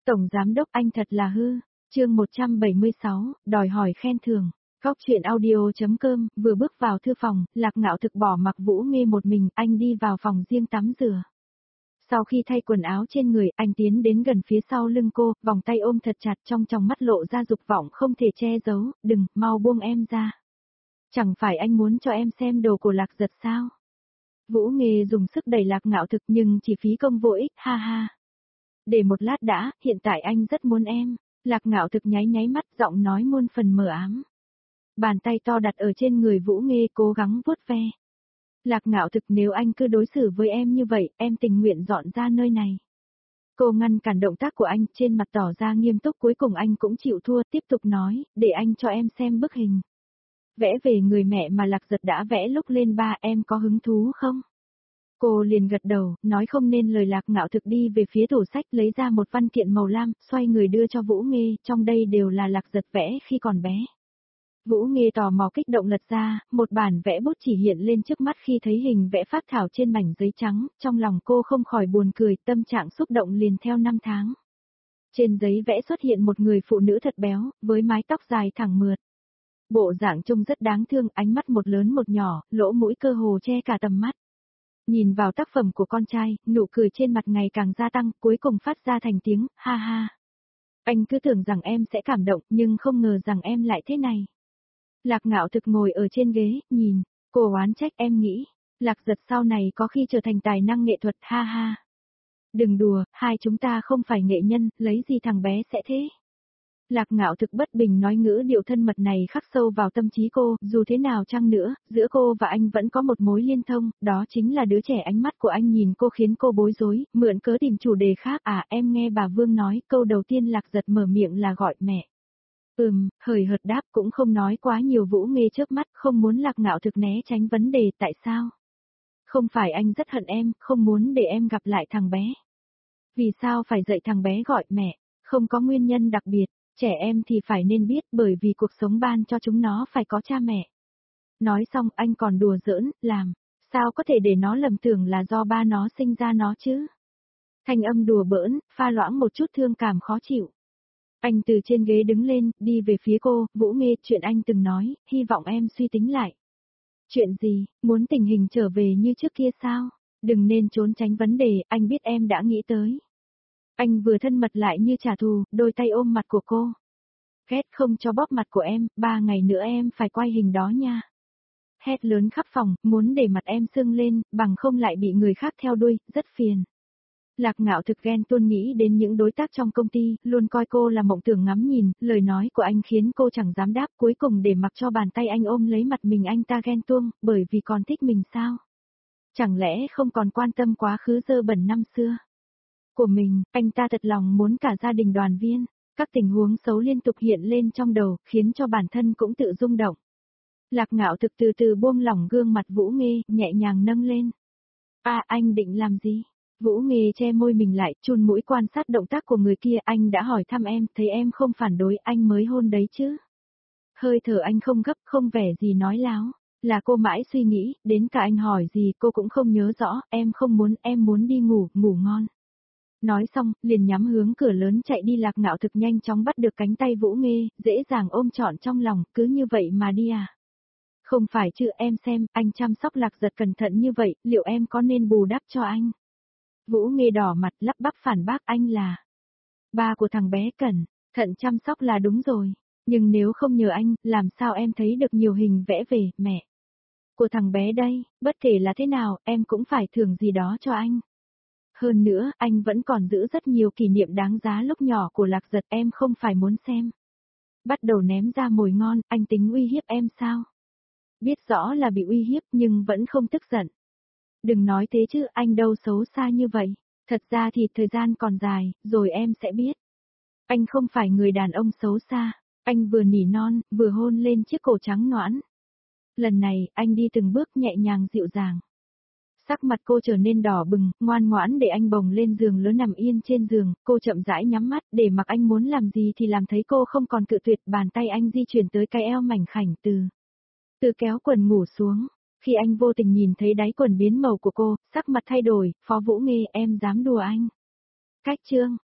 Tổng giám đốc anh thật là hư. Chương 176, đòi hỏi khen thưởng. Góc truyện audio.com, vừa bước vào thư phòng, Lạc Ngạo Thực bỏ mặc Vũ Nghê một mình, anh đi vào phòng riêng tắm rửa. Sau khi thay quần áo trên người, anh tiến đến gần phía sau lưng cô, vòng tay ôm thật chặt, trong tròng mắt lộ ra dục vọng không thể che giấu, đừng, mau buông em ra. Chẳng phải anh muốn cho em xem đồ của Lạc Giật sao? Vũ Nghê dùng sức đẩy Lạc Ngạo Thực nhưng chỉ phí công vô ích, ha ha. Để một lát đã, hiện tại anh rất muốn em. Lạc Ngạo Thực nháy nháy mắt, giọng nói muôn phần mờ ám. Bàn tay to đặt ở trên người Vũ Nghê cố gắng vuốt ve. Lạc Ngạo Thực, nếu anh cứ đối xử với em như vậy, em tình nguyện dọn ra nơi này. Cô ngăn cản động tác của anh, trên mặt tỏ ra nghiêm túc, cuối cùng anh cũng chịu thua, tiếp tục nói, để anh cho em xem bức hình. Vẽ về người mẹ mà Lạc Giật đã vẽ lúc lên ba, em có hứng thú không? Cô liền gật đầu, nói không nên lời. Lạc Ngạo Thực đi về phía tủ sách, lấy ra một văn kiện màu lam, xoay người đưa cho Vũ Nghê, trong đây đều là Lạc Giật vẽ khi còn bé. Vũ Nghê tò mò kích động lật ra, một bản vẽ bút chỉ hiện lên trước mắt khi thấy hình vẽ phác thảo trên mảnh giấy trắng, trong lòng cô không khỏi buồn cười, tâm trạng xúc động liền theo năm tháng. Trên giấy vẽ xuất hiện một người phụ nữ thật béo, với mái tóc dài thẳng mượt. Bộ dạng trông rất đáng thương, ánh mắt một lớn một nhỏ, lỗ mũi cơ hồ che cả tầm mắt. Nhìn vào tác phẩm của con trai, nụ cười trên mặt ngày càng gia tăng, cuối cùng phát ra thành tiếng, ha ha. Anh cứ tưởng rằng em sẽ cảm động, nhưng không ngờ rằng em lại thế này. Lạc Ngạo Thực ngồi ở trên ghế, nhìn, cô oán trách, em nghĩ, Lạc Giật sau này có khi trở thành tài năng nghệ thuật, ha ha. Đừng đùa, hai chúng ta không phải nghệ nhân, lấy gì thằng bé sẽ thế. Lạc Ngạo Thực bất bình nói, ngữ điệu thân mật này khắc sâu vào tâm trí cô, dù thế nào chăng nữa, giữa cô và anh vẫn có một mối liên thông, đó chính là đứa trẻ. Ánh mắt của anh nhìn cô khiến cô bối rối, mượn cớ tìm chủ đề khác. À, em nghe bà Vương nói, câu đầu tiên Lạc Giật mở miệng là gọi mẹ. Hời hợt đáp, cũng không nói quá nhiều. Vũ Nghê trước mắt, không muốn Lạc Ngạo Thực né tránh vấn đề. Tại sao? Không phải anh rất hận em, không muốn để em gặp lại thằng bé. Vì sao phải dạy thằng bé gọi mẹ? Không có nguyên nhân đặc biệt. Trẻ em thì phải nên biết, bởi vì cuộc sống ban cho chúng nó phải có cha mẹ. Nói xong anh còn đùa giỡn, làm, sao có thể để nó lầm tưởng là do ba nó sinh ra nó chứ? Thanh âm đùa bỡn, pha loãng một chút thương cảm khó chịu. Anh từ trên ghế đứng lên, đi về phía cô, Vũ Nghê, chuyện anh từng nói, hy vọng em suy tính lại. Chuyện gì, muốn tình hình trở về như trước kia sao? Đừng nên trốn tránh vấn đề, anh biết em đã nghĩ tới. Anh vừa thân mật lại như trả thù, đôi tay ôm mặt của cô. Ghét không cho bóp mặt của em, 3 ngày nữa em phải quay hình đó nha. Hét lớn khắp phòng, muốn để mặt em sưng lên, bằng không lại bị người khác theo đuôi, rất phiền. Lạc Ngạo Thực ghen tuông nghĩ đến những đối tác trong công ty, luôn coi cô là mộng tưởng ngắm nhìn, lời nói của anh khiến cô chẳng dám đáp, cuối cùng để mặc cho bàn tay anh ôm lấy mặt mình. Anh ta ghen tuông, bởi vì còn thích mình sao? Chẳng lẽ không còn quan tâm quá khứ dơ bẩn năm xưa của mình? Anh ta thật lòng muốn cả gia đình đoàn viên. Các tình huống xấu liên tục hiện lên trong đầu, khiến cho bản thân cũng tự rung động. Lạc Ngạo Thực từ từ buông lỏng gương mặt Vũ Nghê, nhẹ nhàng nâng lên. À, anh định làm gì? Vũ Nghê che môi mình lại, chun mũi quan sát động tác của người kia. Anh đã hỏi thăm em, thấy em không phản đối, anh mới hôn đấy chứ. Hơi thở anh không gấp, không vẻ gì nói láo. Là cô mãi suy nghĩ, đến cả anh hỏi gì cô cũng không nhớ rõ. Em không muốn, em muốn đi ngủ, ngủ ngon. Nói xong, liền nhắm hướng cửa lớn chạy đi. Lạc Ngạo Thực nhanh chóng bắt được cánh tay Vũ Nghê, dễ dàng ôm trọn trong lòng, cứ như vậy mà đi à? Không phải chứ, em xem, anh chăm sóc Lạc Giật cẩn thận như vậy, liệu em có nên bù đắp cho anh? Vũ Nghê đỏ mặt lắp bắp phản bác, anh là ba của thằng bé Cẩn, thận chăm sóc là đúng rồi, nhưng nếu không nhờ anh, làm sao em thấy được nhiều hình vẽ về mẹ của thằng bé đây? Bất kể là thế nào, em cũng phải thưởng gì đó cho anh. Hơn nữa, anh vẫn còn giữ rất nhiều kỷ niệm đáng giá lúc nhỏ của Lạc Giật, em không phải muốn xem. Bắt đầu ném ra mồi ngon, anh tính uy hiếp em sao? Biết rõ là bị uy hiếp nhưng vẫn không tức giận. Đừng nói thế chứ, anh đâu xấu xa như vậy. Thật ra thì thời gian còn dài, rồi em sẽ biết. Anh không phải người đàn ông xấu xa. Anh vừa nỉ non, vừa hôn lên chiếc cổ trắng nõn. Lần này, anh đi từng bước nhẹ nhàng dịu dàng. Sắc mặt cô trở nên đỏ bừng, ngoan ngoãn để anh bồng lên giường lớn nằm yên trên giường, cô chậm rãi nhắm mắt, để mặc anh muốn làm gì thì làm. Thấy cô không còn cự tuyệt, bàn tay anh di chuyển tới cái eo mảnh khảnh, từ kéo quần ngủ xuống. Khi anh vô tình nhìn thấy đáy quần biến màu của cô, sắc mặt thay đổi, Phó Vũ Nghê, em dám đùa anh. Cách chương,